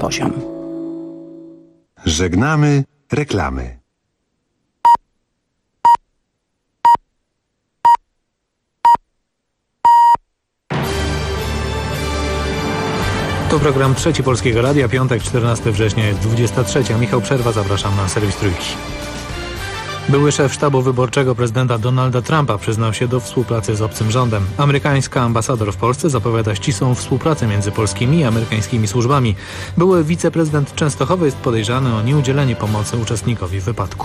poziom. Żegnamy reklamy. To program Trzeci Polskiego Radia, piątek, 14 września, jest 23. Michał Przerwa, zapraszam na serwis Trójki. Były szef sztabu wyborczego prezydenta Donalda Trumpa przyznał się do współpracy z obcym rządem. Amerykańska ambasador w Polsce zapowiada ścisłą współpracę między polskimi i amerykańskimi służbami. Były wiceprezydent Częstochowy jest podejrzany o nieudzielenie pomocy uczestnikowi wypadku.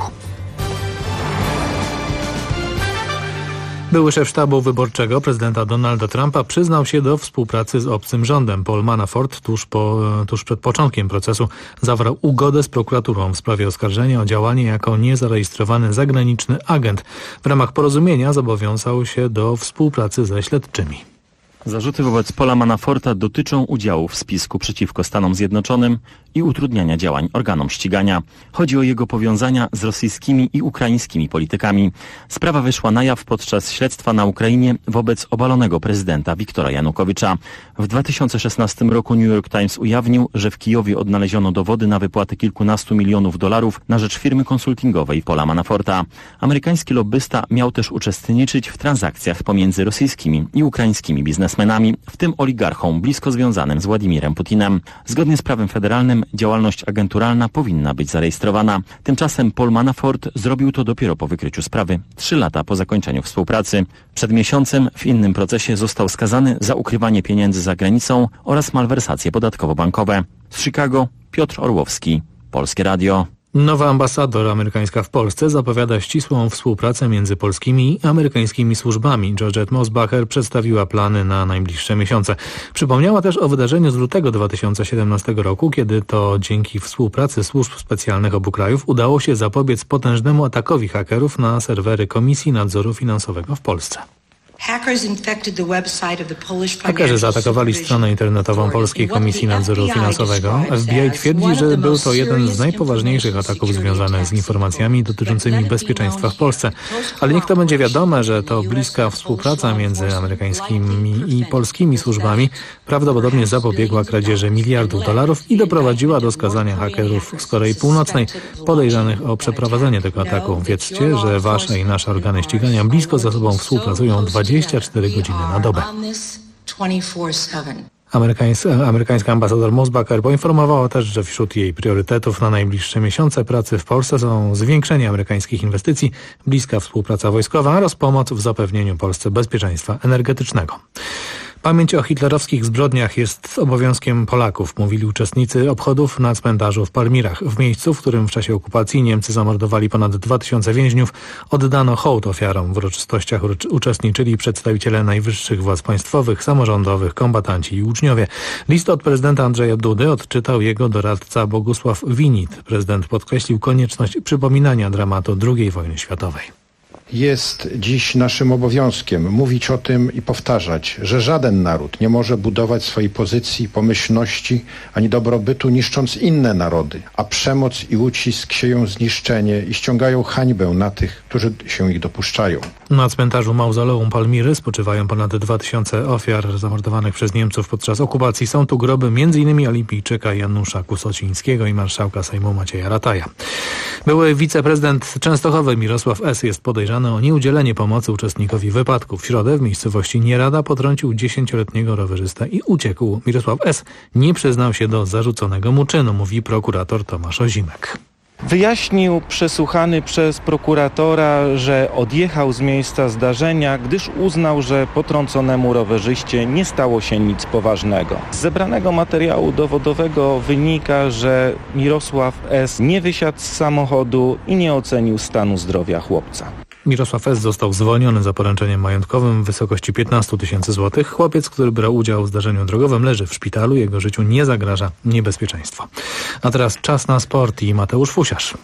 Były szef sztabu wyborczego prezydenta Donalda Trumpa przyznał się do współpracy z obcym rządem. Paul Manafort tuż przed początkiem procesu zawarł ugodę z prokuraturą w sprawie oskarżenia o działanie jako niezarejestrowany zagraniczny agent. W ramach porozumienia zobowiązał się do współpracy ze śledczymi. Zarzuty wobec Paula Manaforta dotyczą udziału w spisku przeciwko Stanom Zjednoczonym i utrudniania działań organom ścigania. Chodzi o jego powiązania z rosyjskimi i ukraińskimi politykami. Sprawa wyszła na jaw podczas śledztwa na Ukrainie wobec obalonego prezydenta Wiktora Janukowycza. W 2016 roku New York Times ujawnił, że w Kijowie odnaleziono dowody na wypłatę kilkunastu milionów dolarów na rzecz firmy konsultingowej Paula Manaforta. Amerykański lobbysta miał też uczestniczyć w transakcjach pomiędzy rosyjskimi i ukraińskimi biznesmenami, w tym oligarchą blisko związanym z Władimirem Putinem. Zgodnie z prawem federalnym działalność agenturalna powinna być zarejestrowana. Tymczasem Paul Manafort zrobił to dopiero po wykryciu sprawy, 3 lata po zakończeniu współpracy. Przed miesiącem w innym procesie został skazany za ukrywanie pieniędzy za granicą oraz malwersacje podatkowo-bankowe. Z Chicago Piotr Orłowski, Polskie Radio. Nowa ambasador amerykańska w Polsce zapowiada ścisłą współpracę między polskimi i amerykańskimi służbami. Georgette Mosbacher przedstawiła plany na najbliższe miesiące. Przypomniała też o wydarzeniu z lutego 2017 roku, kiedy to dzięki współpracy służb specjalnych obu krajów udało się zapobiec potężnemu atakowi hakerów na serwery Komisji Nadzoru Finansowego w Polsce. Hakerzy zaatakowali stronę internetową Polskiej Komisji Nadzoru Finansowego. FBI twierdzi, że był to jeden z najpoważniejszych ataków związanych z informacjami dotyczącymi bezpieczeństwa w Polsce. Ale niech to będzie wiadome, że to bliska współpraca między amerykańskimi i polskimi służbami prawdopodobnie zapobiegła kradzieży miliardów dolarów i doprowadziła do skazania hakerów z Korei Północnej podejrzanych o przeprowadzenie tego ataku. Wiedzcie, że wasze i nasze organy ścigania blisko ze sobą współpracują 24 godziny na dobę. Amerykańska ambasador Mosbacher poinformowała też, że wśród jej priorytetów na najbliższe miesiące pracy w Polsce są zwiększenie amerykańskich inwestycji, bliska współpraca wojskowa oraz pomoc w zapewnieniu Polsce bezpieczeństwa energetycznego. Pamięć o hitlerowskich zbrodniach jest obowiązkiem Polaków, mówili uczestnicy obchodów na cmentarzu w Palmirach. W miejscu, w którym w czasie okupacji Niemcy zamordowali ponad 2000 więźniów, oddano hołd ofiarom. W uroczystościach uczestniczyli przedstawiciele najwyższych władz państwowych, samorządowych, kombatanci i uczniowie. List od prezydenta Andrzeja Dudy odczytał jego doradca Bogusław Winit. Prezydent podkreślił konieczność przypominania dramatu II wojny światowej. Jest dziś naszym obowiązkiem mówić o tym i powtarzać, że żaden naród nie może budować swojej pozycji, pomyślności ani dobrobytu niszcząc inne narody, a przemoc i ucisk sieją zniszczenie i ściągają hańbę na tych, którzy się ich dopuszczają. Na cmentarzu Mauzoleum Palmiry spoczywają ponad 2000 ofiar zamordowanych przez Niemców podczas okupacji. Są tu groby m.in. olimpijczyka Janusza Kusocińskiego i marszałka Sejmu Macieja Rataja. Były wiceprezydent Częstochowy Mirosław S. jest podejrzany o nieudzielenie pomocy uczestnikowi wypadku. W środę w miejscowości Nierada potrącił 10-letniego rowerzystę i uciekł. Mirosław S. nie przyznał się do zarzuconego mu czynu, mówi prokurator Tomasz Ozimek. Wyjaśnił przesłuchany przez prokuratora, że odjechał z miejsca zdarzenia, gdyż uznał, że potrąconemu rowerzyście nie stało się nic poważnego. Z zebranego materiału dowodowego wynika, że Mirosław S. nie wysiadł z samochodu i nie ocenił stanu zdrowia chłopca. Mirosław S. został zwolniony za poręczeniem majątkowym w wysokości 15 000 złotych. Chłopiec, który brał udział w zdarzeniu drogowym, leży w szpitalu. Jego życiu nie zagraża niebezpieczeństwo. A teraz czas na sport i Mateusz Fusiarz.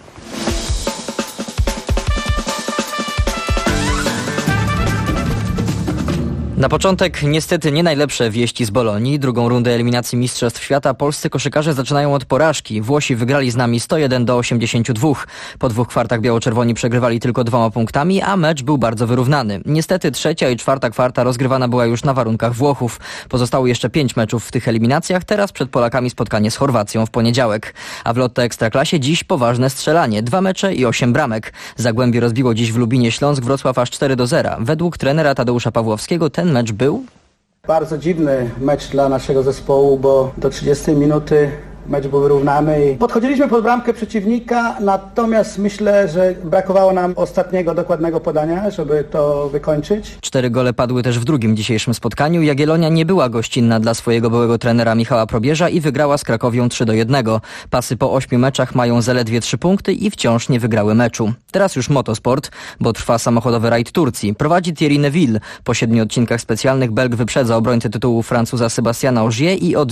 Na początek niestety nie najlepsze wieści z Bolonii. Drugą rundę eliminacji Mistrzostw Świata polscy koszykarze zaczynają od porażki. Włosi wygrali z nami 101-82. Po 2 kwartach biało-czerwoni przegrywali tylko 2 punktami, a mecz był bardzo wyrównany. Niestety 3. i 4. kwarta rozgrywana była już na warunkach Włochów. Pozostało jeszcze 5 meczów w tych eliminacjach. Teraz przed Polakami spotkanie z Chorwacją w poniedziałek. A w Lotto Ekstraklasie dziś poważne strzelanie. 2 mecze i 8 bramek. Zagłębie rozbiło dziś w Lubinie Śląsk Wrocław aż 4-0. Według trenera Tadeusza Pawłowskiego ten mecz był bardzo dziwny mecz dla naszego zespołu, bo do 30 minuty mecz był wyrównany i podchodziliśmy pod bramkę przeciwnika, natomiast myślę, że brakowało nam ostatniego dokładnego podania, żeby to wykończyć. 4 gole padły też w drugim dzisiejszym spotkaniu. Jagiellonia nie była gościnna dla swojego byłego trenera Michała Probierza i wygrała z Krakowią 3-1. Pasy po 8 meczach mają zaledwie 3 punkty i wciąż nie wygrały meczu. Teraz już motosport, bo trwa samochodowy rajd Turcji. Prowadzi Thierry Neuville. Po 7 odcinkach specjalnych Belg wyprzedza obrońcę tytułu Francuza Sebastiana Ogier i o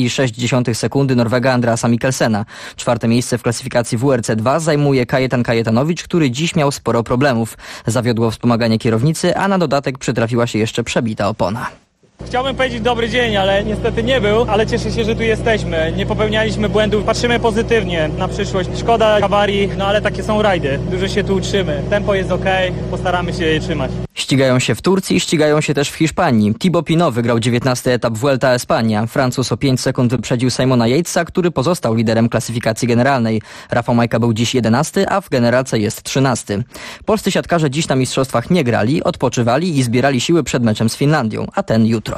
2,6 sekundy Norwega Andreasa Mikkelsena. 4. miejsce w klasyfikacji WRC2 zajmuje Kajetan Kajetanowicz, który dziś miał sporo problemów. Zawiodło wspomaganie kierownicy, a na dodatek przytrafiła się jeszcze przebita opona. Chciałbym powiedzieć dobry dzień, ale niestety nie był, ale cieszę się, że tu jesteśmy. Nie popełnialiśmy błędów, patrzymy pozytywnie na przyszłość. Szkoda awarii, no ale takie są rajdy. Dużo się tu uczymy. Tempo jest okej, postaramy się je trzymać. Ścigają się w Turcji, ścigają się też w Hiszpanii. Thibaut Pinot wygrał 19. etap Vuelta a España. Francuz o 5 sekund wyprzedził Simona Yatesa, który pozostał liderem klasyfikacji generalnej. Rafał Majka był dziś 11, a w generalce jest 13. Polscy siatkarze dziś na mistrzostwach nie grali, odpoczywali i zbierali siły przed meczem z Finlandią, a ten jutro.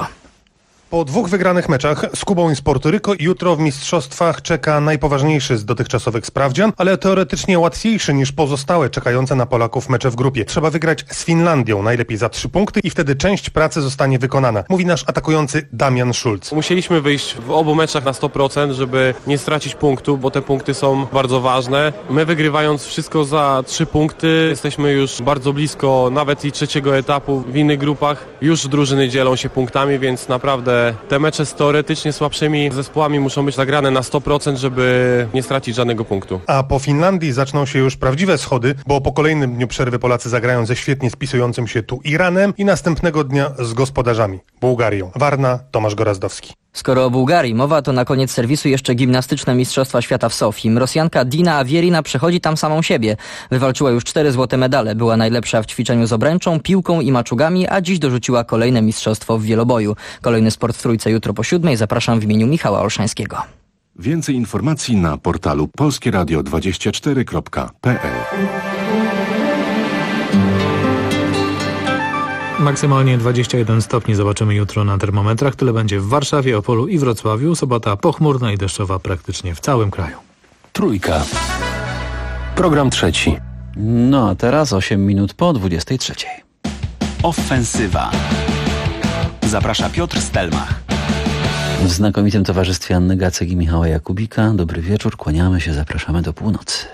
Po 2 wygranych meczach z Kubą i z Porto-Rico jutro w mistrzostwach czeka najpoważniejszy z dotychczasowych sprawdzian, ale teoretycznie łatwiejszy niż pozostałe czekające na Polaków mecze w grupie. Trzeba wygrać z Finlandią, najlepiej za 3 punkty i wtedy część pracy zostanie wykonana, mówi nasz atakujący Damian Schulz. Musieliśmy wyjść w obu meczach na 100%, żeby nie stracić punktu, bo te punkty są bardzo ważne. My wygrywając wszystko za 3 punkty jesteśmy już bardzo blisko nawet i 3. etapu. W innych grupach już drużyny dzielą się punktami, więc naprawdę te mecze z teoretycznie słabszymi zespołami muszą być zagrane na 100%, żeby nie stracić żadnego punktu. A po Finlandii zaczną się już prawdziwe schody, bo po kolejnym dniu przerwy Polacy zagrają ze świetnie spisującym się tu Iranem i następnego dnia z gospodarzami, Bułgarią. Warna, Tomasz Gorazdowski. Skoro o Bułgarii mowa, to na koniec serwisu jeszcze gimnastyczne Mistrzostwa Świata w Sofii. Rosjanka Dina Avierina przechodzi tam samą siebie. Wywalczyła już 4 złote medale. Była najlepsza w ćwiczeniu z obręczą, piłką i maczugami, a dziś dorzuciła kolejne mistrzostwo w wieloboju. Kolejny sport w Trójce jutro po 7. Zapraszam w imieniu Michała Olszańskiego. Więcej informacji na portalu polskieradio24.pl. Maksymalnie 21 stopni zobaczymy jutro na termometrach. Tyle będzie w Warszawie, Opolu i Wrocławiu. Sobota pochmurna i deszczowa praktycznie w całym kraju. Trójka. Program trzeci. No a teraz 8 minut po 23. Ofensywa. Zaprasza Piotr Stelmach. W znakomitym towarzystwie Anny Gacek i Michała Jakubika. Dobry wieczór, kłaniamy się, zapraszamy do północy.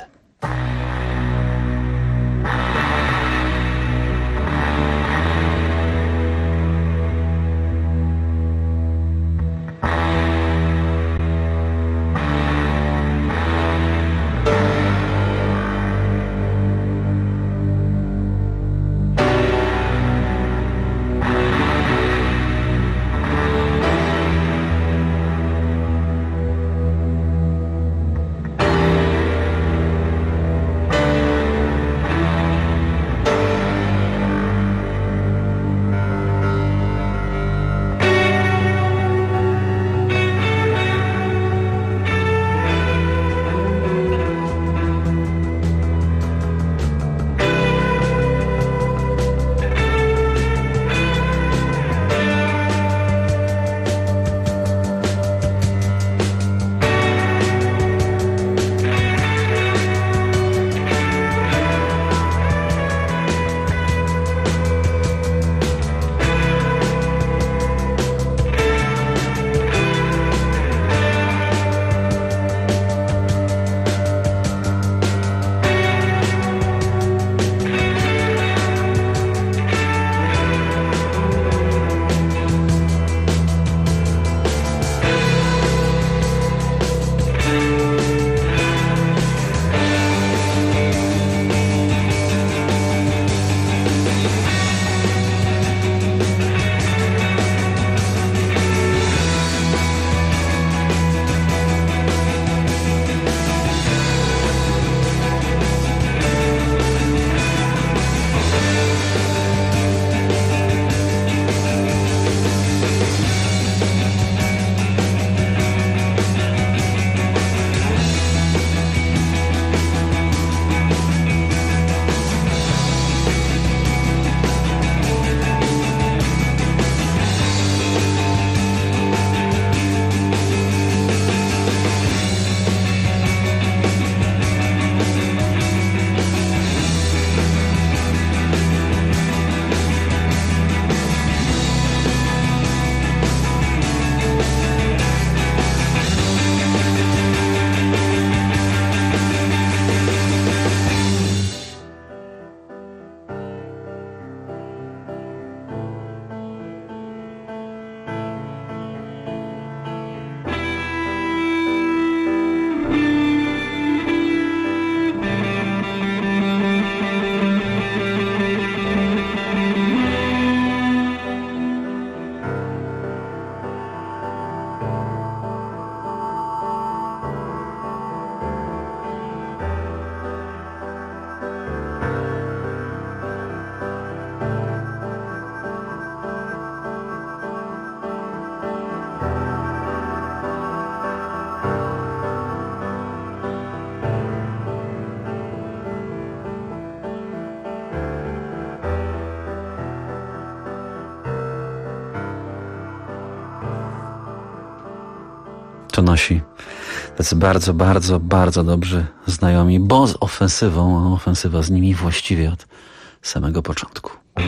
podnosi. Tacy bardzo, bardzo, bardzo dobrzy znajomi, bo z ofensywą, a ofensywa z nimi właściwie od samego początku.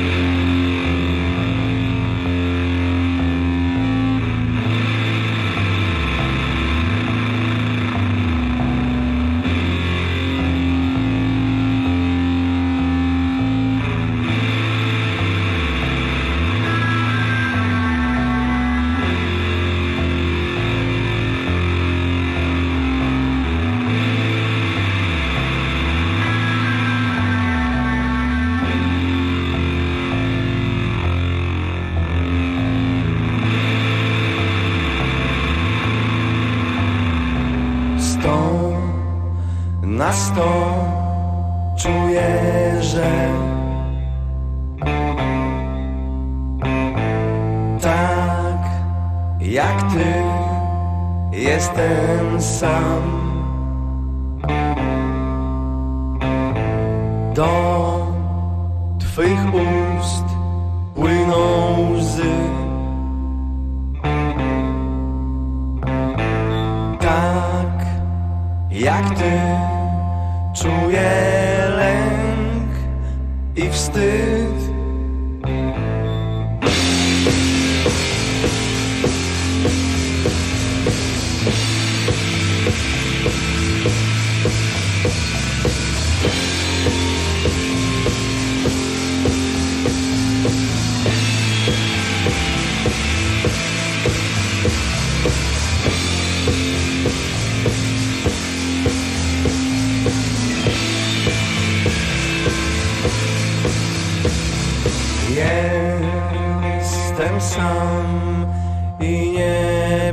Na 100 czuję, że tak jak ty jestem sam. Do twych ust płyną łzy. Tak jak ty czuję lęk i wstyd. Jestem sam i nie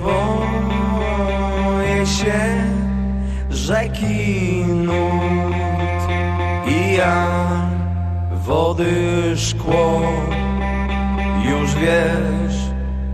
boję się rzeki nut i ja wody szkło, już wiesz.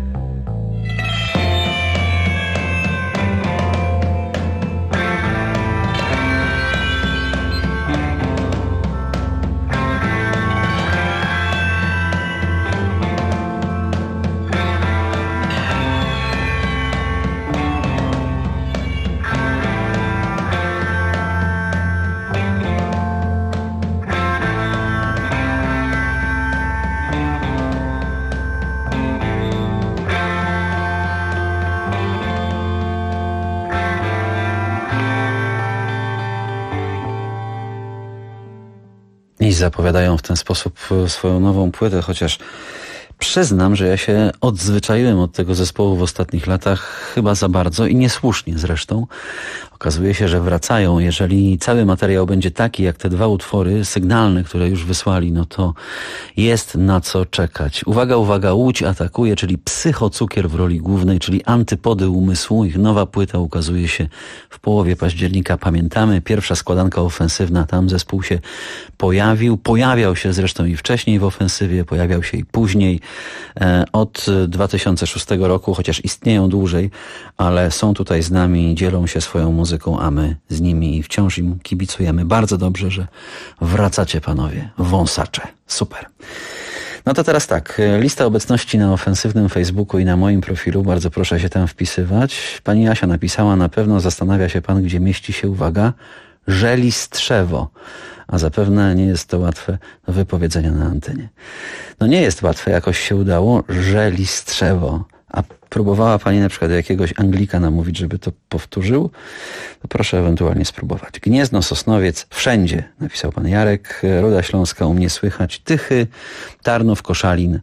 I zapowiadają w ten sposób swoją nową płytę, chociaż przyznam, że ja się odzwyczaiłem od tego zespołu w ostatnich latach chyba za bardzo i niesłusznie zresztą. Okazuje się, że wracają. Jeżeli cały materiał będzie taki jak te dwa utwory sygnalne, które już wysłali, no to jest na co czekać. Uwaga, uwaga, Łódź atakuje, czyli Psychocukier w roli głównej, czyli antypody umysłu. Ich nowa płyta ukazuje się w połowie października. Pamiętamy, pierwsza składanka ofensywna, tam zespół się pojawiał się zresztą i wcześniej w ofensywie, pojawiał się i później. Od 2006 roku, chociaż istnieją dłużej, ale są tutaj z nami, dzielą się swoją muzyką, a my z nimi i wciąż im kibicujemy. Bardzo dobrze, że wracacie, panowie, wąsacze. Super. No to teraz tak, lista obecności na ofensywnym Facebooku i na moim profilu, bardzo proszę się tam wpisywać. Pani Asia napisała, na pewno zastanawia się pan, gdzie mieści się, uwaga, Żeliststrzewo. A zapewne nie jest to łatwe do wypowiedzenia na antenie. No nie jest łatwe, jakoś się udało, Żeliststrzewo. A próbowała pani na przykład jakiegoś Anglika namówić, żeby to powtórzył? To proszę ewentualnie spróbować. Gniezno, Sosnowiec, wszędzie, napisał pan Jarek. Ruda Śląska, u mnie słychać. Tychy, Tarnów, Koszalin,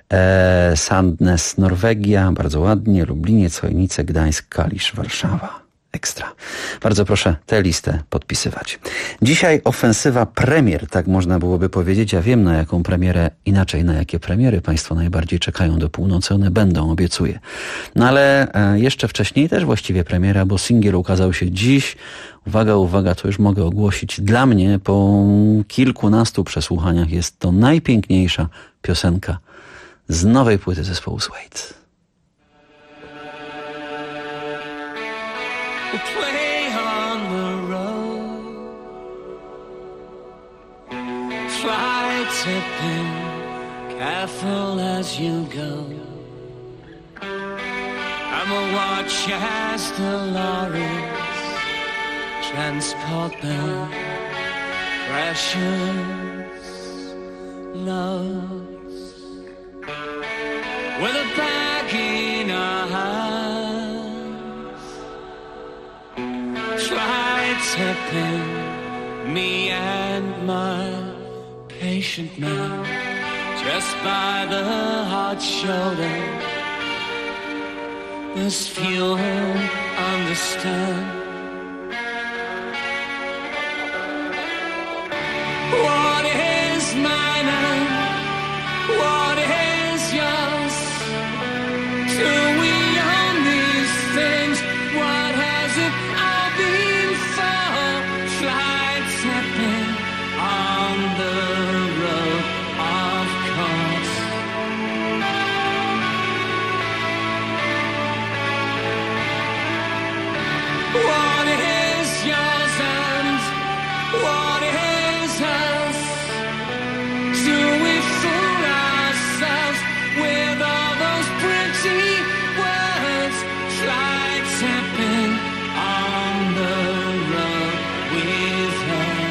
Sandnes, Norwegia, bardzo ładnie. Lubliniec, Chojnice, Gdańsk, Kalisz, Warszawa. Ekstra. Bardzo proszę tę listę podpisywać. Dzisiaj ofensywa premier, tak można byłoby powiedzieć. Ja wiem, na jaką premierę, inaczej na jakie premiery państwo najbardziej czekają do północy. One będą, obiecuję. No ale jeszcze wcześniej też właściwie premiera, bo singiel ukazał się dziś. Uwaga, uwaga, to już mogę ogłosić. Dla mnie po kilkunastu przesłuchaniach jest to najpiękniejsza piosenka z nowej płyty zespołu Suede. Play on the road, fly tipping, careful as you go. and we'll watch as the lorries transport their precious loves. With a bag in our hands, flights happen, me and my patient man, just by the hard shoulder. This few understand. What is mine and what is yours? Do we own these things? What has it all been for? Flights happen on the road, of course. What is yours and what is us? Do we fool ourselves with all those pretty words? Flights happen on the road with her.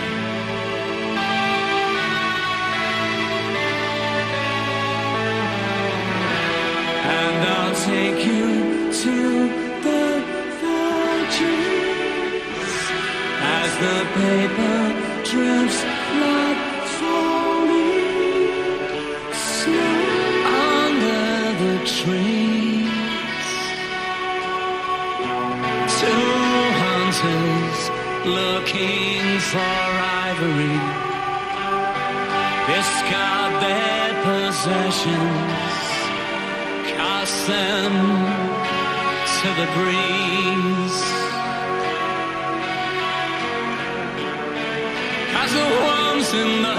And I'll take you to the Virgins as the paper drips like falling snow under the trees. Two hunters looking for ivory discard their possessions, cast them to the breeze. As the worms in the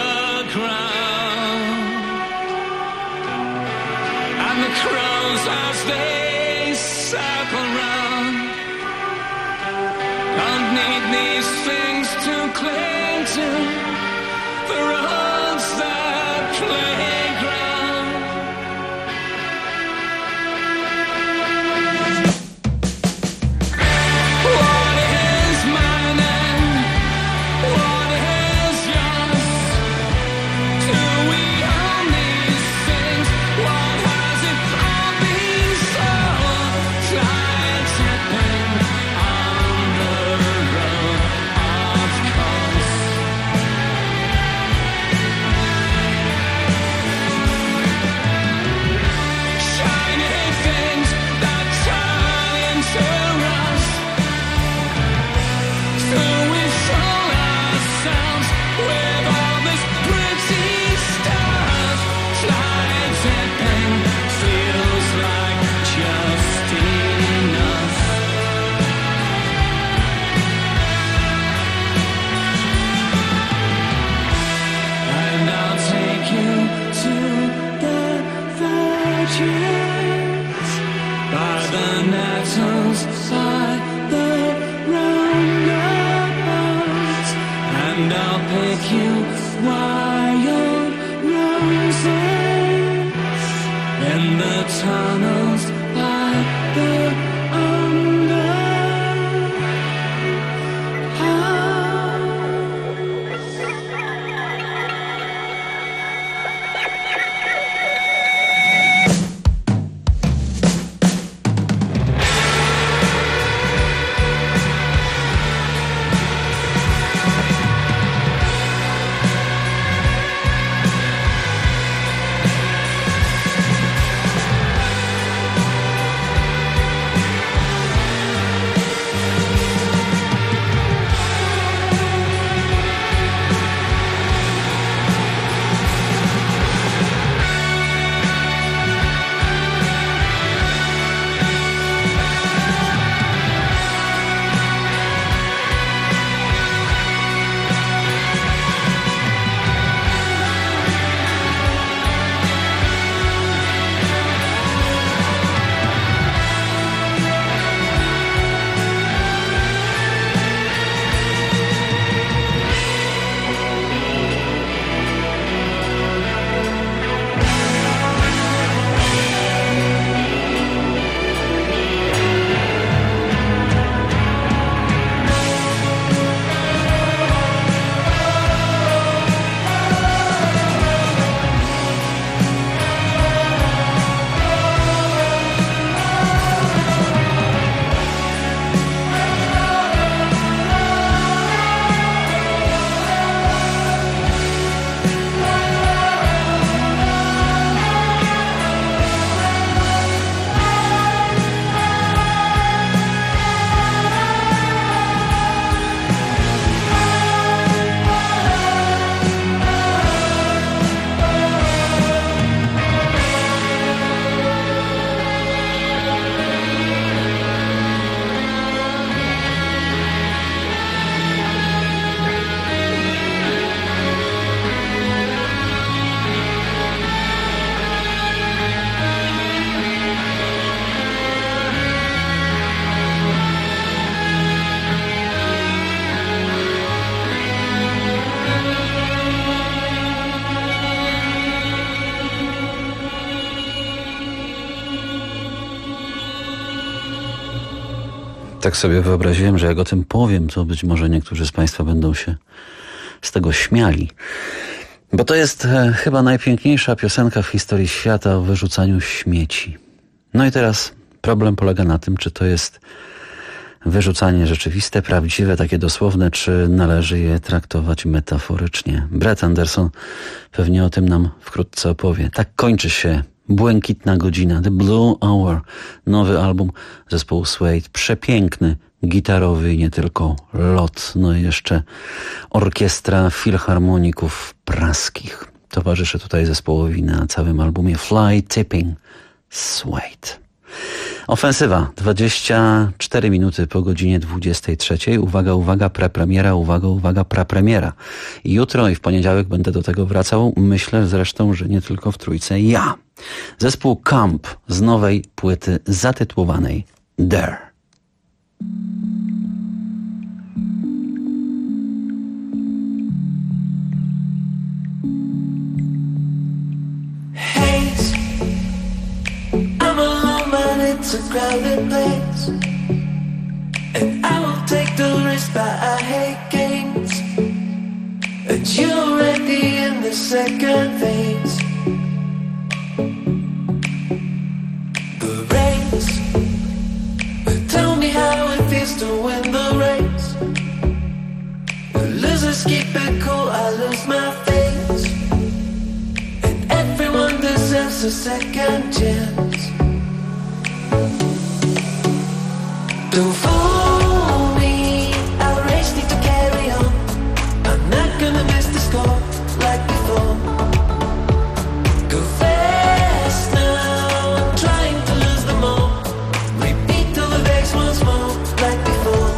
ground and the crows as they circle round, don't need these things to cling to, the roads that playground. What is mine and what is yours? Do we own these things? What has it all been for? Flights happen on the road, of course. Shiny things that turn into rust. So we fool ourselves with all this pretty stuff. Flights happen feels like just enough. And I'll take you to the Virgins by the nettles, by the roundabouts, and I'll pick you wild roses in the tunnels by the Tak sobie wyobraziłem, że jak o tym powiem, to być może niektórzy z Państwa będą się z tego śmiali. Bo to jest chyba najpiękniejsza piosenka w historii świata o wyrzucaniu śmieci. No i teraz problem polega na tym, czy to jest wyrzucanie rzeczywiste, prawdziwe, takie dosłowne, czy należy je traktować metaforycznie. Brett Anderson pewnie o tym nam wkrótce opowie. Tak kończy się Błękitna godzina, The Blue Hour, nowy album zespołu Suede, przepiękny, gitarowy i nie tylko lot, no i jeszcze orkiestra filharmoników praskich. Towarzyszy tutaj zespołowi na całym albumie Fly Tipping Suede. Ofensywa, 24 minuty po godzinie 23. Uwaga, uwaga, prepremiera, uwaga, prepremiera. Jutro i w poniedziałek będę do tego wracał. Myślę zresztą, że nie tylko w trójce ja. Zespół Camp z nowej płyty zatytułowanej There. It's a crowded place, and I will take the risk, but I hate games. And you're already in the second phase. The race, tell me how it feels to win the race. The losers keep it cool, I lose my face. And everyone deserves a second chance. Don't fool me, our race need to carry on. I'm not gonna miss the score like before. Go fast now, I'm trying to lose them all. Repeat till the race once more like before.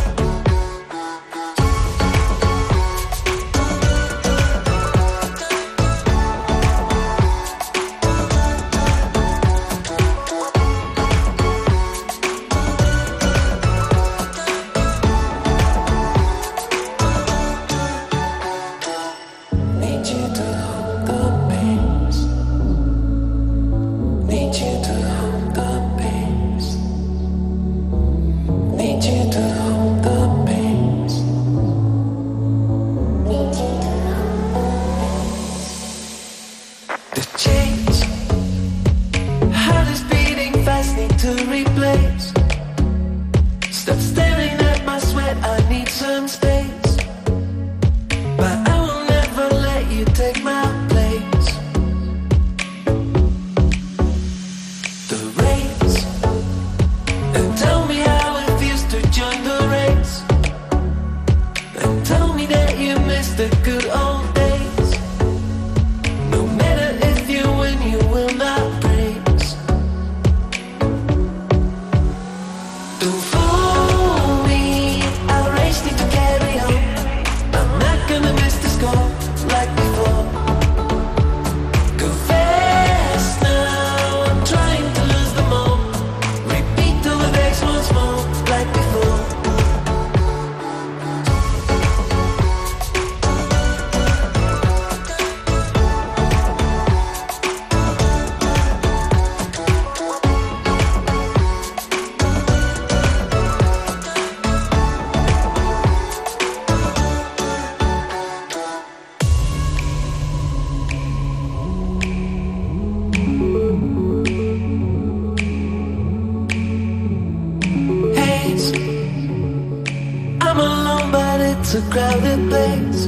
It's a crowded place,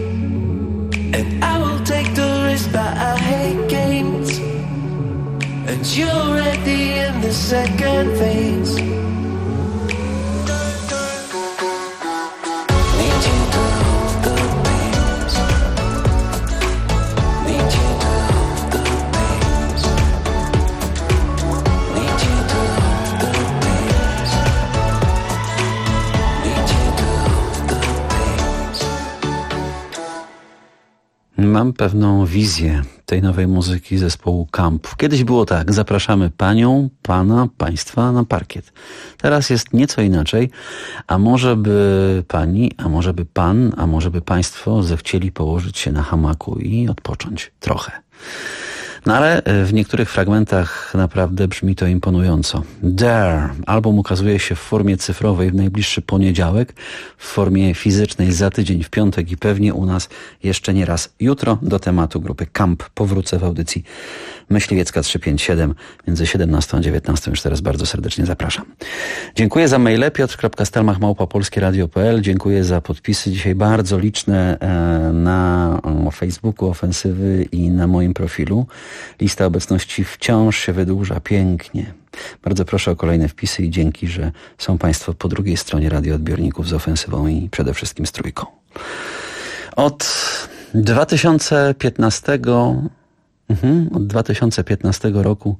and I will take the risk, but I hate games. And you're already in the second phase. Mam pewną wizję tej nowej muzyki zespołu Camp. Kiedyś było tak, zapraszamy panią, pana, państwa na parkiet. Teraz jest nieco inaczej, a może by pani, a może by pan, a może by państwo zechcieli położyć się na hamaku i odpocząć trochę. No ale w niektórych fragmentach naprawdę brzmi to imponująco. There. Album ukazuje się w formie cyfrowej w najbliższy poniedziałek, w formie fizycznej za tydzień w piątek i pewnie u nas jeszcze nie raz jutro. Do tematu grupy Camp powrócę w audycji Myśliwiecka 357 między 17 a 19. Już teraz bardzo serdecznie zapraszam. Dziękuję za maile piotr.stelmach@polskieradio.pl. Dziękuję za podpisy dzisiaj bardzo liczne na Facebooku Ofensywy i na moim profilu. Lista obecności wciąż się wydłuża pięknie. Bardzo proszę o kolejne wpisy i dzięki, że są Państwo po drugiej stronie radioodbiorników z Ofensywą i przede wszystkim z Trójką. Od 2015 roku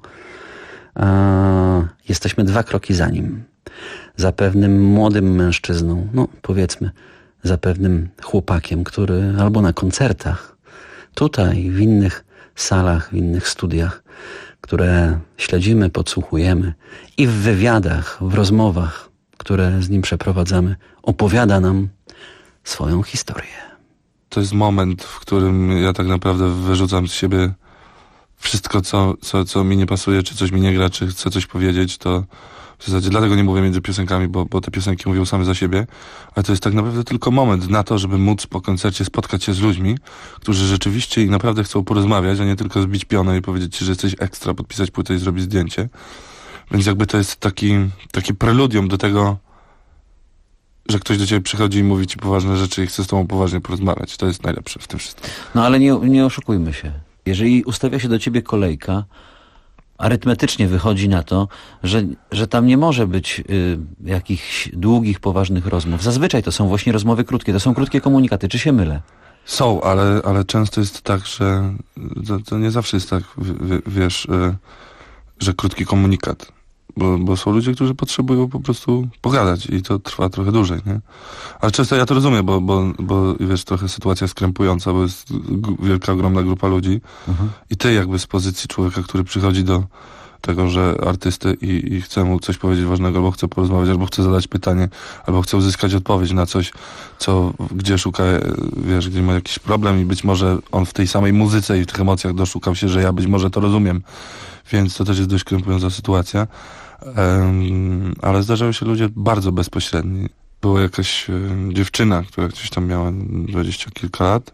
jesteśmy 2 kroki za nim. Za pewnym młodym mężczyzną, no powiedzmy, za pewnym chłopakiem, który albo na koncertach, tutaj w innych salach, w innych studiach, które śledzimy, podsłuchujemy i w wywiadach, w rozmowach, które z nim przeprowadzamy, opowiada nam swoją historię. To jest moment, w którym ja tak naprawdę wyrzucam z siebie wszystko, co mi nie pasuje, czy coś mi nie gra, czy chcę coś powiedzieć, to w zasadzie dlatego nie mówię między piosenkami, bo te piosenki mówią same za siebie, ale to jest tak naprawdę tylko moment na to, żeby móc po koncercie spotkać się z ludźmi, którzy rzeczywiście i naprawdę chcą porozmawiać, a nie tylko zbić pionę i powiedzieć ci, że jesteś ekstra, podpisać płytę i zrobić zdjęcie. Więc jakby to jest taki preludium do tego, że ktoś do ciebie przychodzi i mówi ci poważne rzeczy i chce z tobą poważnie porozmawiać. To jest najlepsze w tym wszystkim. No ale nie oszukujmy się. Jeżeli ustawia się do ciebie kolejka, arytmetycznie wychodzi na to, że tam nie może być jakichś długich, poważnych rozmów. Zazwyczaj to są właśnie rozmowy krótkie, to są krótkie komunikaty. Czy się mylę? Są, ale często jest tak, że to nie zawsze jest tak, wiesz, że krótki komunikat. Bo są ludzie, którzy potrzebują po prostu pogadać i to trwa trochę dłużej, nie? Ale często ja to rozumiem, bo wiesz, trochę sytuacja jest krępująca, bo jest wielka, ogromna grupa ludzi i ty jakby z pozycji człowieka, który przychodzi do tego, że artysty i chce mu coś powiedzieć ważnego, albo chce porozmawiać, albo chce zadać pytanie, albo chce uzyskać odpowiedź na coś, gdzie szuka, wiesz, gdzie ma jakiś problem i być może on w tej samej muzyce i w tych emocjach doszukał się, że ja być może to rozumiem. Więc to też jest dość krępująca sytuacja. Ale zdarzają się ludzie bardzo bezpośredni. Była jakaś dziewczyna, która gdzieś tam miała 20 kilka lat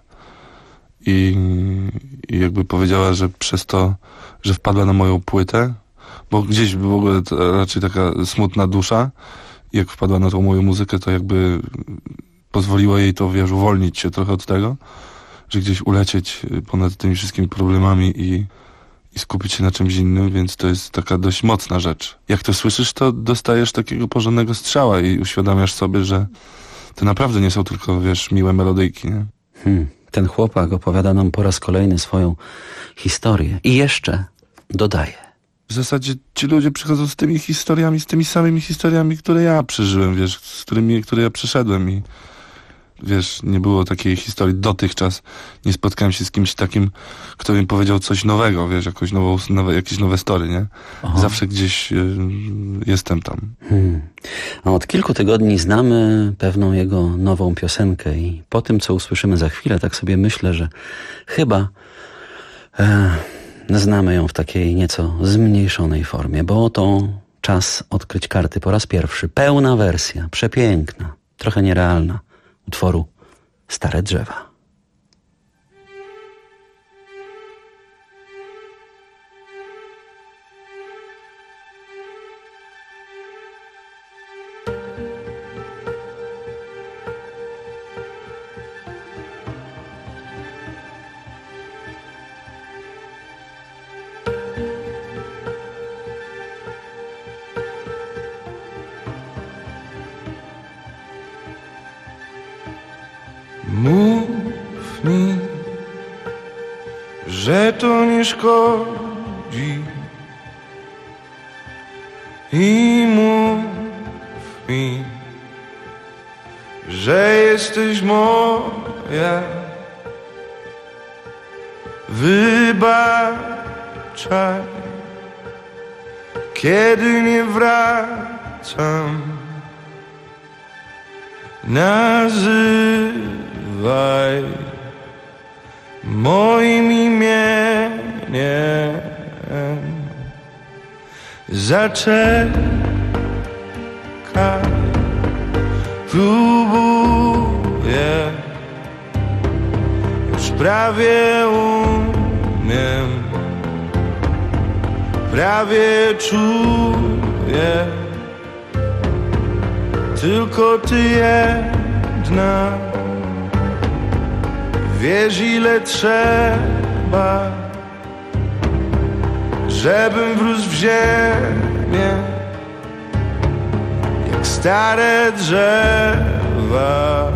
i jakby powiedziała, że przez to, że wpadła na moją płytę, bo gdzieś w ogóle to raczej taka smutna dusza, i jak wpadła na tą moją muzykę, to jakby pozwoliło jej to, wiesz, uwolnić się trochę od tego, że gdzieś ulecieć ponad tymi wszystkimi problemami i skupić się na czymś innym, więc to jest taka dość mocna rzecz. Jak to słyszysz, to dostajesz takiego porządnego strzała i uświadamiasz sobie, że to naprawdę nie są tylko, wiesz, miłe melodyjki, nie? Ten chłopak opowiada nam po raz kolejny swoją historię i jeszcze dodaje. W zasadzie ci ludzie przychodzą z tymi historiami, z tymi samymi historiami, które ja przeżyłem, wiesz, które ja przeszedłem i wiesz, nie było takiej historii dotychczas. Nie spotkałem się z kimś takim, kto mi powiedział coś nowego, wiesz, jakieś nowe story, nie? Aha. Zawsze gdzieś jestem tam. A od kilku tygodni znamy pewną jego nową piosenkę i po tym, co usłyszymy za chwilę, tak sobie myślę, że chyba znamy ją w takiej nieco zmniejszonej formie, bo oto czas odkryć karty po raz pierwszy. Pełna wersja, przepiękna, trochę nierealna, utworu Stare drzewa. Mów mi, że to nie szkodzi i mów mi, że jesteś moja. Wybaczaj, kiedy nie wracam. Nazywaj moim imieniem Zaczekaj, próbuję, już prawie umiem, prawie czuję, tylko ty jedna wiesz, ile trzeba, żebym wrósł w ziemię jak stare drzewa.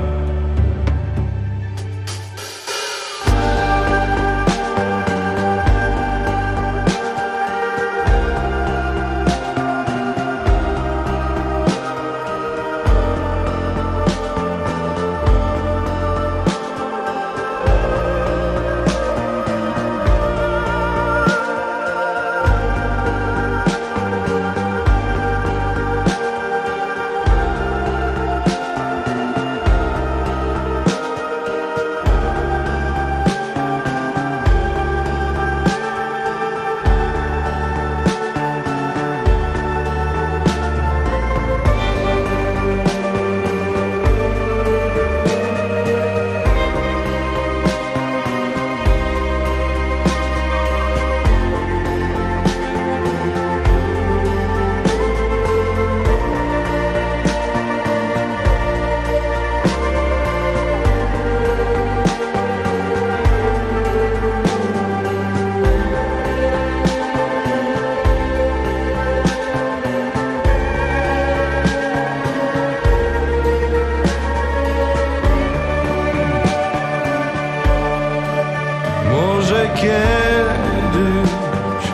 Kiedyś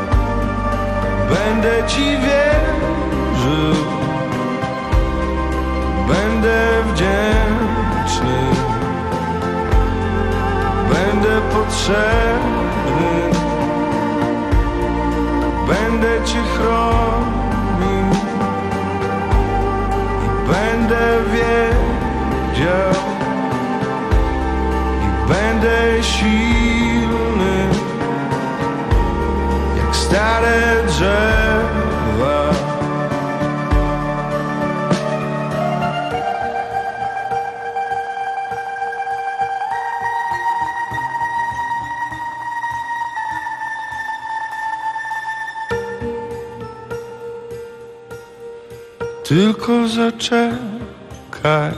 będę ci wierzył, będę wdzięczny, będę potrzebny, będę cię chronił i będę wiedział i będę silny jak stare drzewa. Tylko zaczekaj.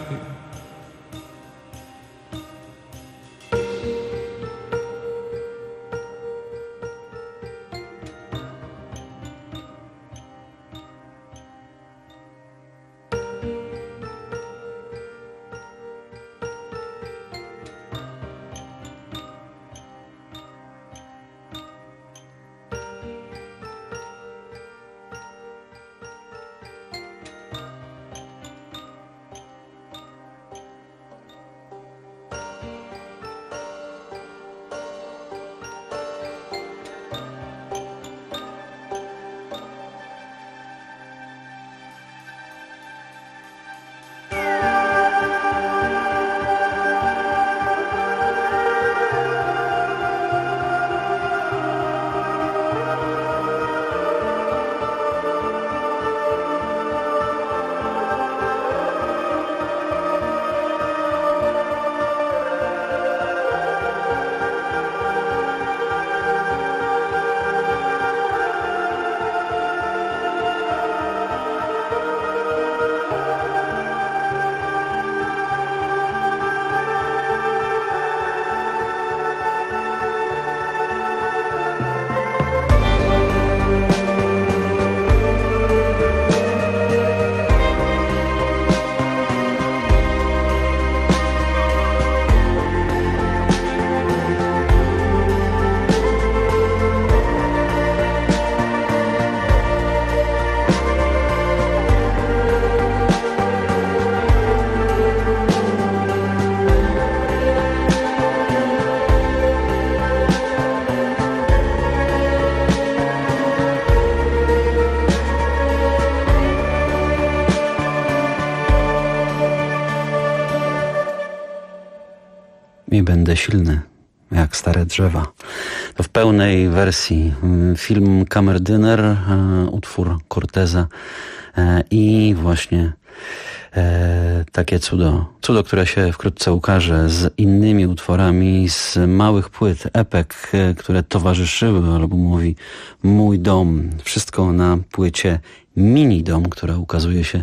I będę silny jak stare drzewa. To w pełnej wersji film Kammerdiner, utwór Corteza i właśnie takie cudo, które się wkrótce ukaże z innymi utworami z małych płyt, epek, które towarzyszyły albumowi Mój Dom. Wszystko na płycie Mini Dom, która ukazuje się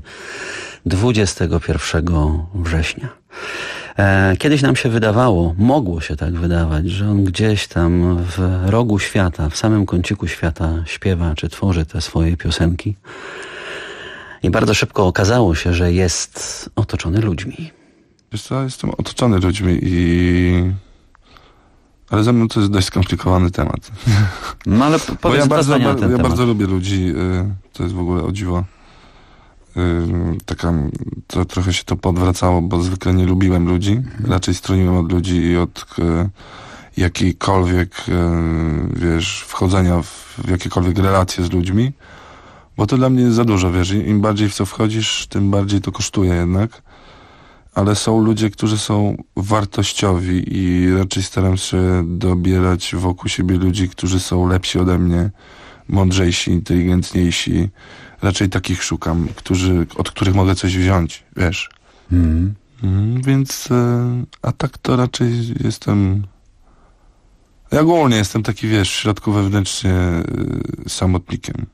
21 września. Kiedyś nam się wydawało, mogło się tak wydawać, że on gdzieś tam w rogu świata, w samym kąciku świata śpiewa czy tworzy te swoje piosenki. I bardzo szybko okazało się, że jest otoczony ludźmi. Wiesz co, jestem otoczony ludźmi ale ze mną to jest dość skomplikowany temat. No ale powiedz ja na ten temat. bardzo lubię ludzi, to jest w ogóle o dziwo. Trochę się to podwracało, bo zwykle nie lubiłem ludzi. Raczej stroniłem od ludzi i od jakiejkolwiek, wchodzenia w jakiekolwiek relacje z ludźmi. Bo to dla mnie jest za dużo, wiesz, im bardziej w co wchodzisz, tym bardziej to kosztuje jednak. Ale są ludzie, którzy są wartościowi i raczej staram się dobierać wokół siebie ludzi, którzy są lepsi ode mnie, mądrzejsi, inteligentniejsi. Raczej takich szukam, od których mogę coś wziąć, wiesz. Więc, a tak to raczej jestem... Ja ogólnie jestem taki, wiesz, w środku wewnętrznie samotnikiem.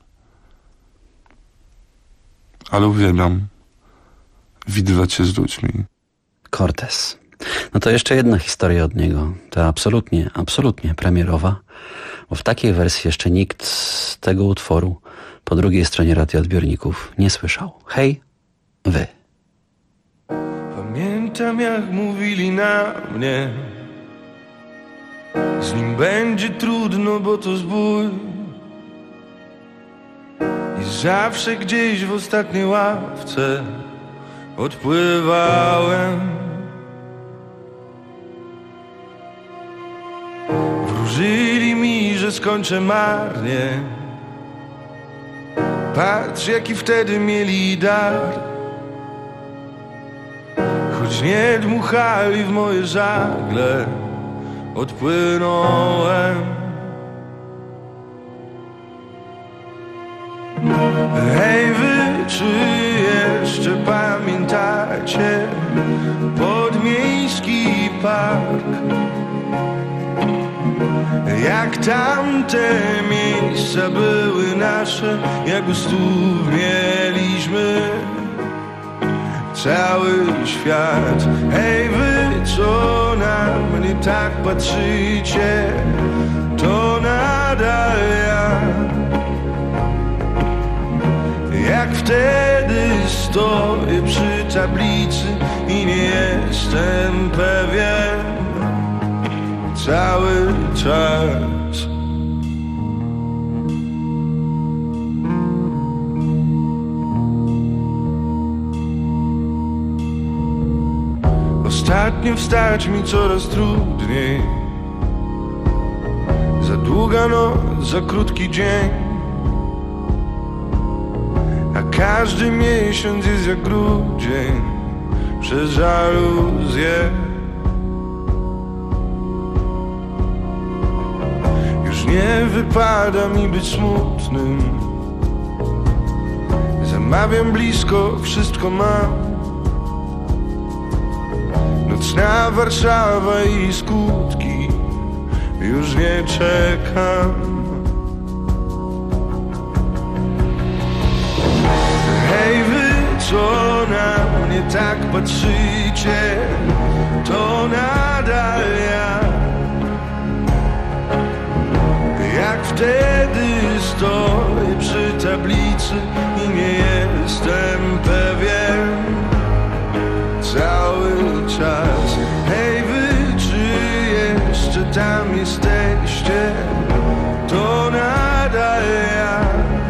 Ale uwielbiam widywać się z ludźmi. Cortez. No to jeszcze jedna historia od niego. To absolutnie premierowa. Bo w takiej wersji jeszcze nikt z tego utworu po drugiej stronie radioodbiorników nie słyszał. Hej, wy. Pamiętam, jak mówili na mnie, z nim będzie trudno, bo to zbój. I zawsze gdzieś w ostatniej ławce odpływałem. Wróżyli mi, że skończę marnie. Patrz, jaki wtedy mieli dar. Choć nie dmuchali w moje żagle, odpłynąłem. Hej wy, czy jeszcze pamiętacie podmiejski park? Jak tamte miejsca były nasze, jak gustów mieliśmy cały świat. Hej wy, co na mnie tak patrzycie, to nadal ja. Jak wtedy stoję przy tablicy i nie jestem pewien cały czas. Ostatnio wstać mi coraz trudniej. Za długa noc, za krótki dzień. A każdy miesiąc jest jak grudzień przez żaluzję. Już nie wypada mi być smutnym. Zamawiam blisko, wszystko mam. Nocna Warszawa i skutki, już nie czekam. Hej wy, co na mnie tak patrzycie, to nadal ja. Jak wtedy stoję przy tablicy i nie jestem pewien cały czas. Hej wy, czy jeszcze tam jesteście, to nadal ja.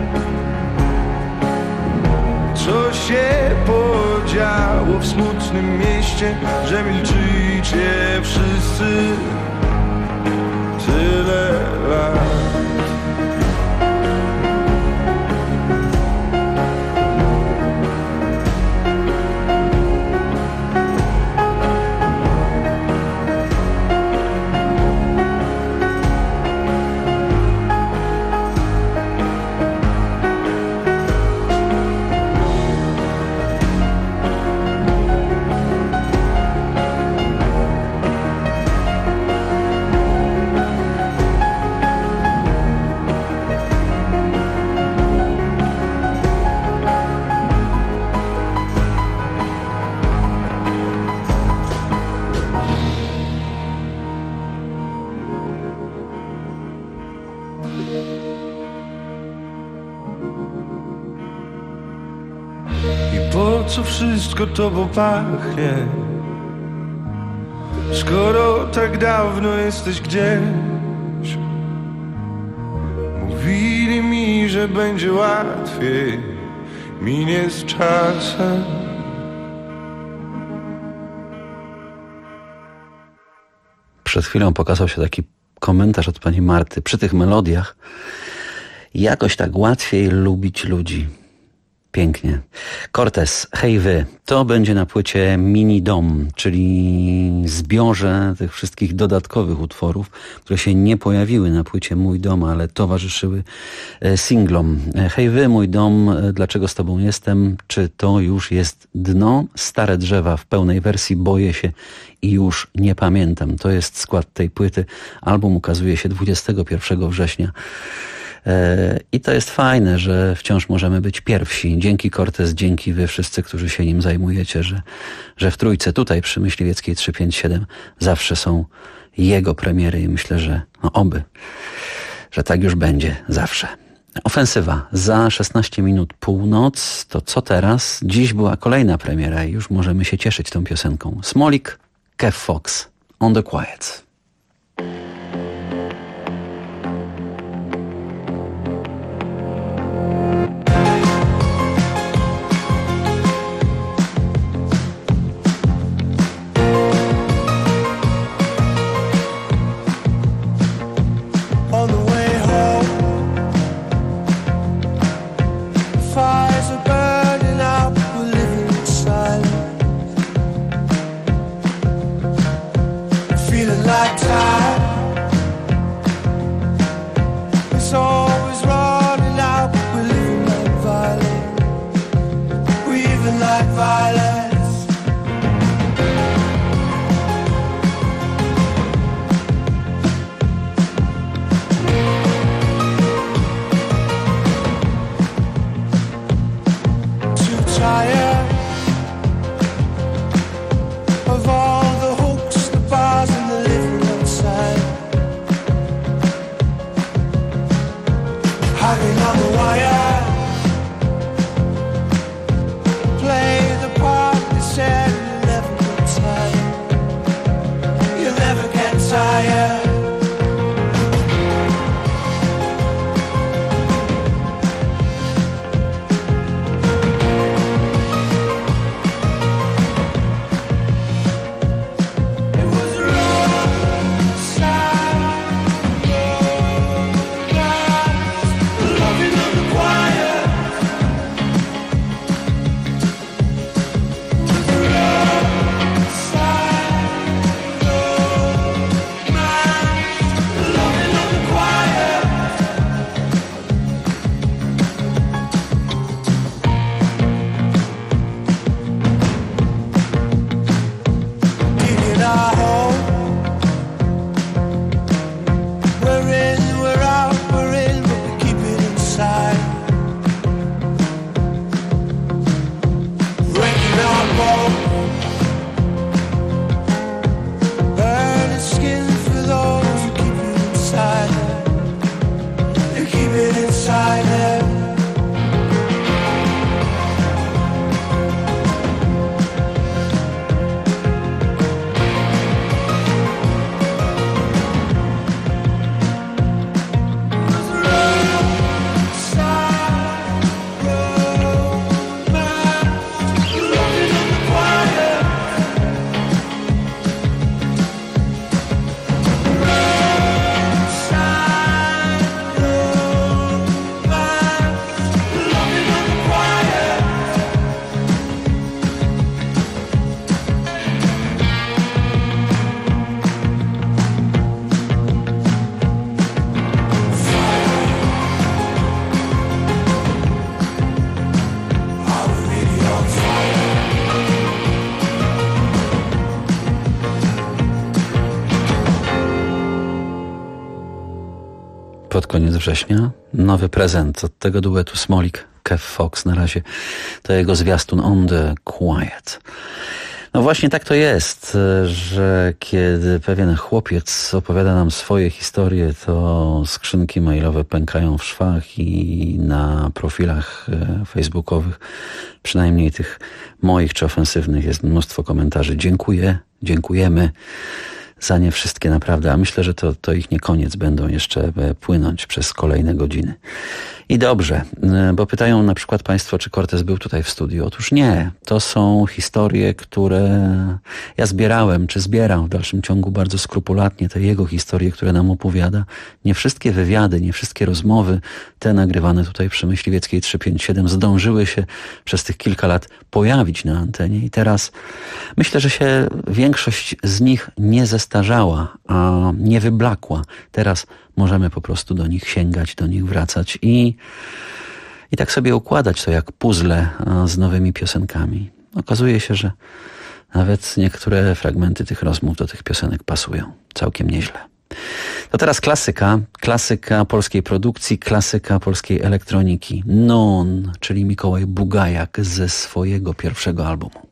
Co się podziało w smutnym mieście, że milczycie wszyscy tyle lat? co wszystko tobą pachnie. Skoro tak dawno jesteś gdzieś, mówili mi, że będzie łatwiej, minie z czasem. Przed chwilą pokazał się taki komentarz od pani Marty. Przy tych melodiach jakoś tak łatwiej lubić ludzi. Pięknie. Cortez, hej wy. To będzie na płycie Mini Dom, czyli zbiorze tych wszystkich dodatkowych utworów, które się nie pojawiły na płycie Mój Dom, ale towarzyszyły singlom. Hej wy, mój dom, dlaczego z tobą jestem? Czy to już jest dno? Stare drzewa w pełnej wersji, boję się i już nie pamiętam. To jest skład tej płyty. Album ukazuje się 21 września. I to jest fajne, że wciąż możemy być pierwsi. Dzięki Cortez, dzięki wy wszyscy, którzy się nim zajmujecie, że w Trójce tutaj przy Myśliwieckiej 357 zawsze są jego premiery i myślę, że oby, że tak już będzie zawsze. Ofensywa za 16 minut północ. To co teraz? Dziś była kolejna premiera i już możemy się cieszyć tą piosenką. Smolik, Kev Fox, On the Quiet. Pod koniec września nowy prezent od tego duetu Smolik, Kev Fox. Na razie to jego zwiastun On the Quiet. No właśnie tak to jest, że kiedy pewien chłopiec opowiada nam swoje historie, to skrzynki mailowe pękają w szwach i na profilach facebookowych, przynajmniej tych moich czy ofensywnych, jest mnóstwo komentarzy. Dziękuję, dziękujemy za nie wszystkie naprawdę, a myślę, że to ich nie koniec, będą jeszcze płynąć przez kolejne godziny. I dobrze, bo pytają na przykład Państwo, czy Cortez był tutaj w studiu. Otóż nie, to są historie, które ja zbierałem, czy zbieram w dalszym ciągu bardzo skrupulatnie, te jego historie, które nam opowiada. Nie wszystkie wywiady, nie wszystkie rozmowy, te nagrywane tutaj przy Myśliwieckiej 357 zdążyły się przez tych kilka lat pojawić na antenie i teraz myślę, że się większość z nich nie zestarzała, a nie wyblakła. Teraz możemy po prostu do nich sięgać, do nich wracać i tak sobie układać to jak puzzle z nowymi piosenkami. Okazuje się, że nawet niektóre fragmenty tych rozmów do tych piosenek pasują całkiem nieźle. To teraz klasyka polskiej produkcji, klasyka polskiej elektroniki. Non, czyli Mikołaj Bugajak ze swojego pierwszego albumu.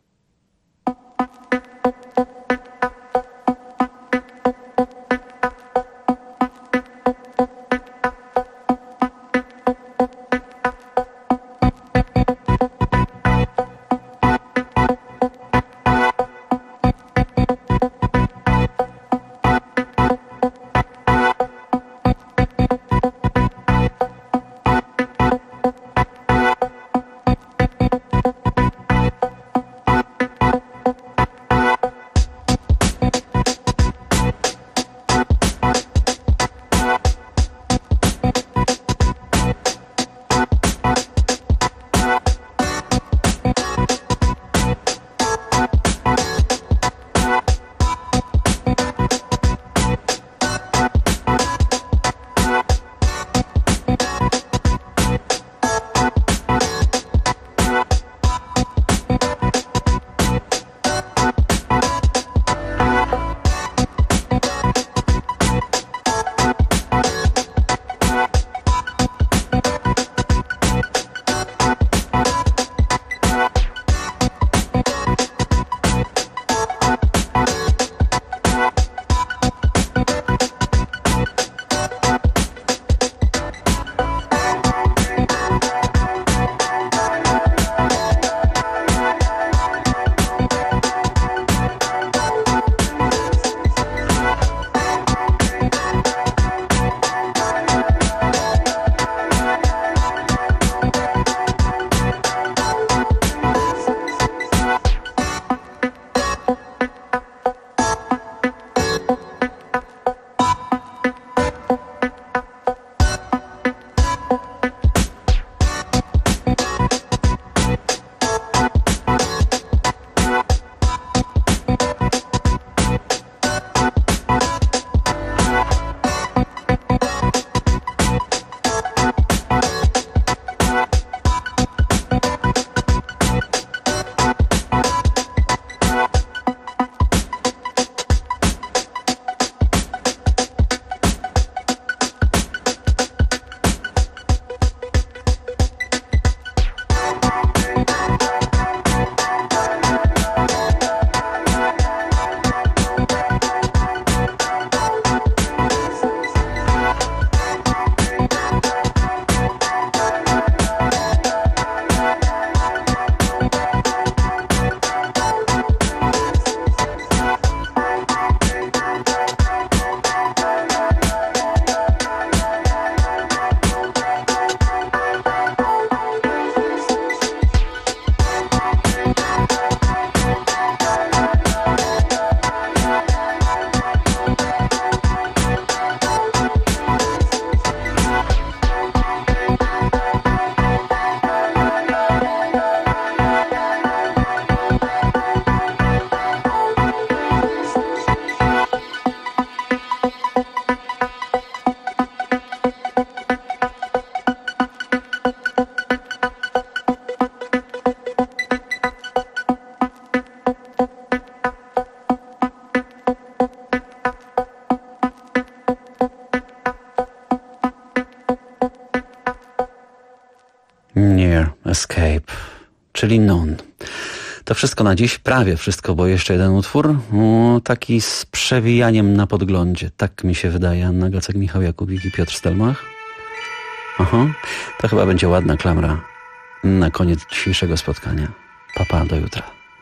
Near Escape, czyli Non. To wszystko na dziś, prawie wszystko, bo jeszcze jeden utwór, taki z przewijaniem na podglądzie. Tak mi się wydaje. Anna Gacek, Michał Jakubik i Piotr Stelmach. Aha, to chyba będzie ładna klamra na koniec dzisiejszego spotkania. Pa, do jutra.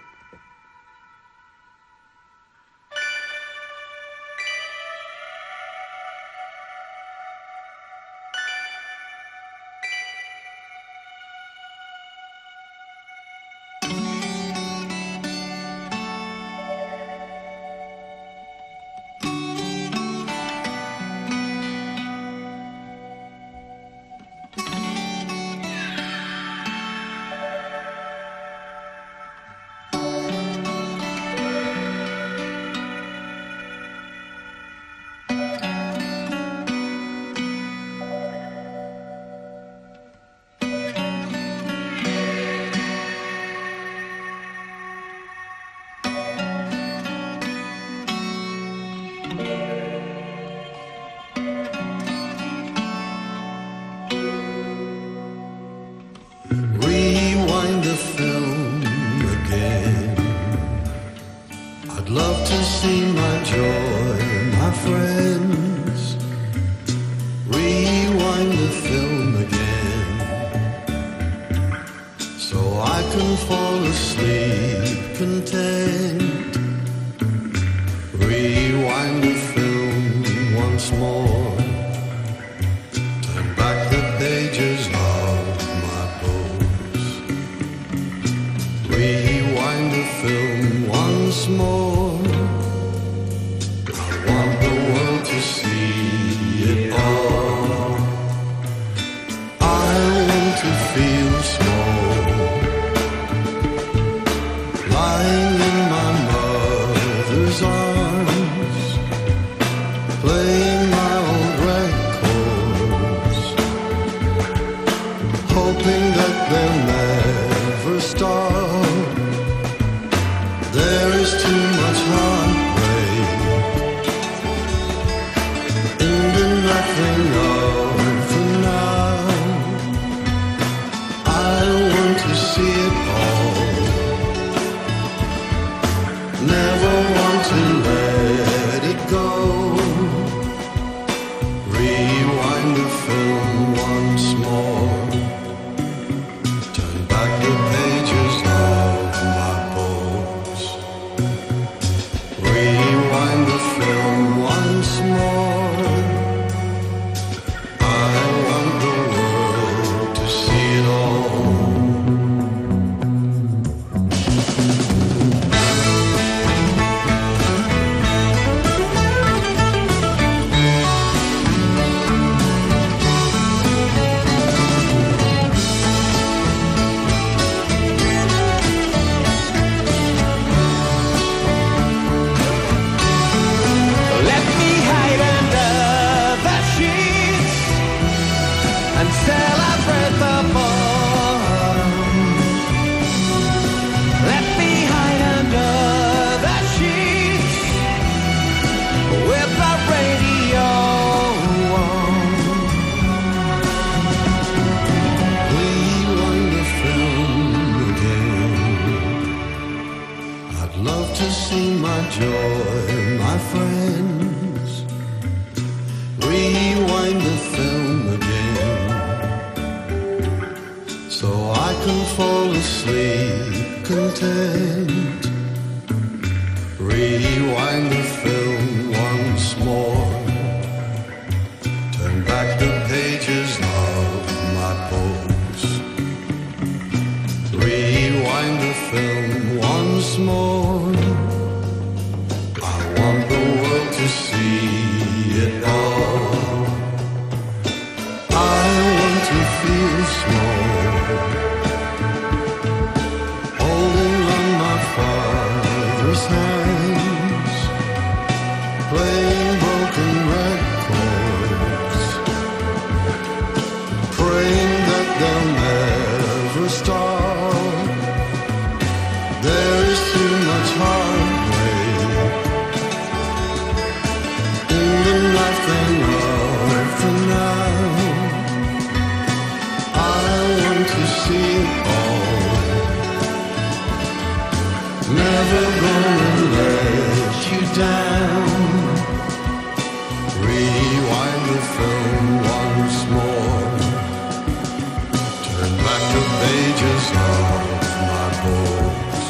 Rewind the film again. I'd love to see my joy, my friends. Rewind the film again, so I can fall asleep content. Rewind the film once more. Turn back the pages of my books. Rewind the film once more. I want the world to see it all. I want to feel small, lying in my mother's arms, playing my old records, hoping that they'll never stop. There is too much heartbreak in the nothing of the now. I want to see it all, never want to let it go. Rewind the film once more. Turn back the pages of my books. Rewind the film once more. I want the world to see it all. Let me hide under the sheets and celebrate the fall. Let me hide under the sheets with the radio on. Rewind the film again. I'd love to see my joy, my friends. Rewind the film again, so I can fall asleep content. Rewind the film once more. Turn back the pages of my books. Rewind the film once more. I want the world to see it all. I want to feel small, holding on my father's hands, playing broken records, praying that they'll never stop. There is too much heartbreak in the nothing of the now. I want to see it all, down. Rewind the film once more. Turn back the pages of my books.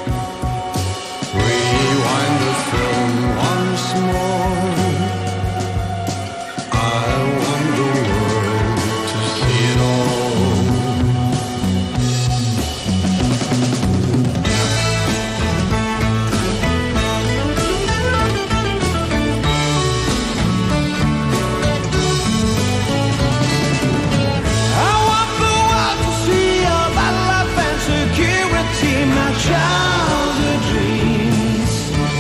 Rewind the film once more. I want the world to see it all. I want the world to see all that love and security, my childhood dreams.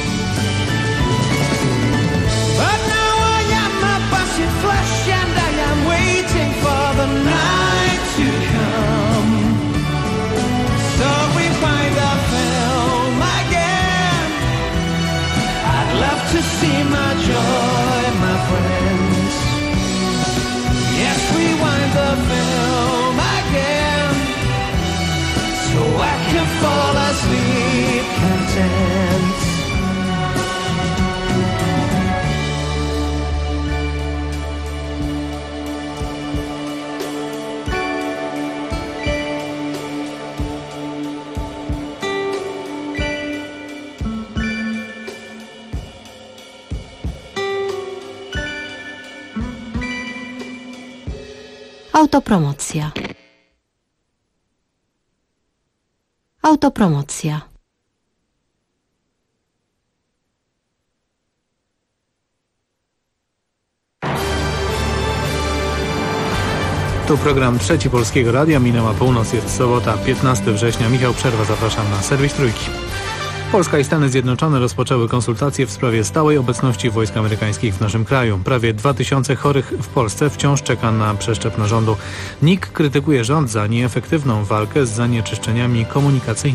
But now I am a passing flesh and I am waiting for the night to come. So we find the film again. I'd love to see my joy, my friends. Yes, rewind the film again, so I can fall asleep content. Autopromocja. Autopromocja. Tu program Trzeci Polskiego Radia. Minęła północ, jest sobota, 15 września. Michał Przerwa, zapraszam na serwis Trójki. Polska i Stany Zjednoczone rozpoczęły konsultacje w sprawie stałej obecności wojsk amerykańskich w naszym kraju. Prawie 2000 chorych w Polsce wciąż czeka na przeszczep narządu. NIK krytykuje rząd za nieefektywną walkę z zanieczyszczeniami komunikacyjnymi.